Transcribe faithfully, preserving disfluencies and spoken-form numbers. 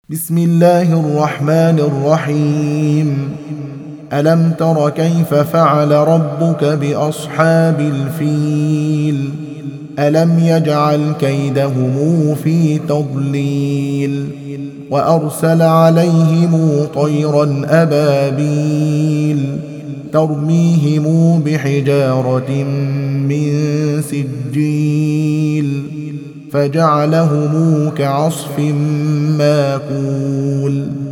بسم الله الرحمن الرحيم. ألم تر كيف فعل ربك بأصحاب الفيل؟ ألم يجعل كيدهم في تضليل وأرسل عليهم طيرا أبابيل ترميهم بحجارة من سجيل فجعلهم كعصف ماكول.